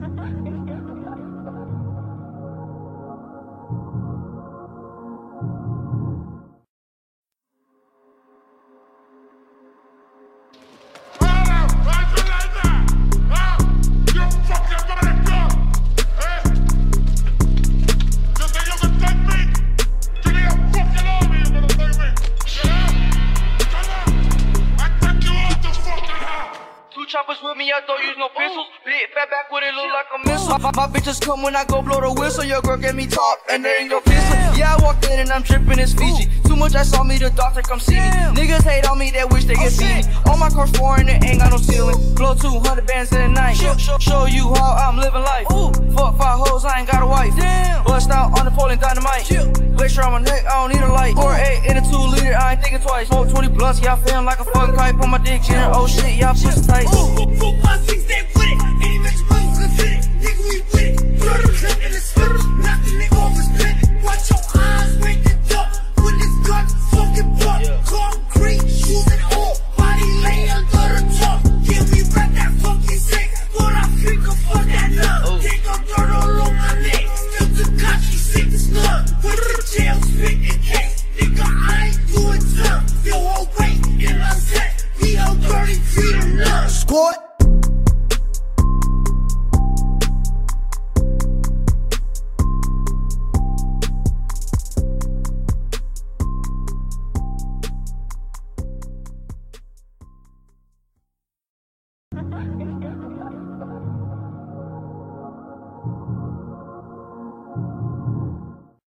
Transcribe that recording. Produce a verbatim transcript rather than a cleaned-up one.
Choppers with me, I don't use no pistols. Big fat back with it look like a missile. My, my bitches come when I go blow the whistle. Your girl get me top and there ain't no pistol. Yeah, I walked in and I'm dripping, it's Fiji. Too much I saw me, the doctor come see me. Niggas hate on me, they wish they could see me. All my cars foreign, it ain't got no ceiling. Blow two hundred bands in a night. Show, show, show you how I'm living life. Fuck five hoes, I ain't got a wife. Bust out on the pole and dynamite. Glacier on my neck, I don't need a light. Four eight in a two liter, I ain't thinking twice. Smoke twenty blunts, yeah, I feeling like a fucking kite. Put my dick in her, oh shit, yeah, I push it tight. Four, five, six, they with it. Any bitch moves can fit it. Nigga, we with it. Throw the clip in the spit. Knock the nigga off his spit. Watch your eyes, wake the door. With this gun, fucking butt. Concrete, shoes and all. Body lay under the top. Yeah, we rap that fucking sick. But I think of fuck that love. Take up dirt all on my neck. Feel the cocky, sick as love. With the jail, spit and cake. Nigga, I ain't doing tough. Your whole weight in my set. We all dirty, free and love. Squad.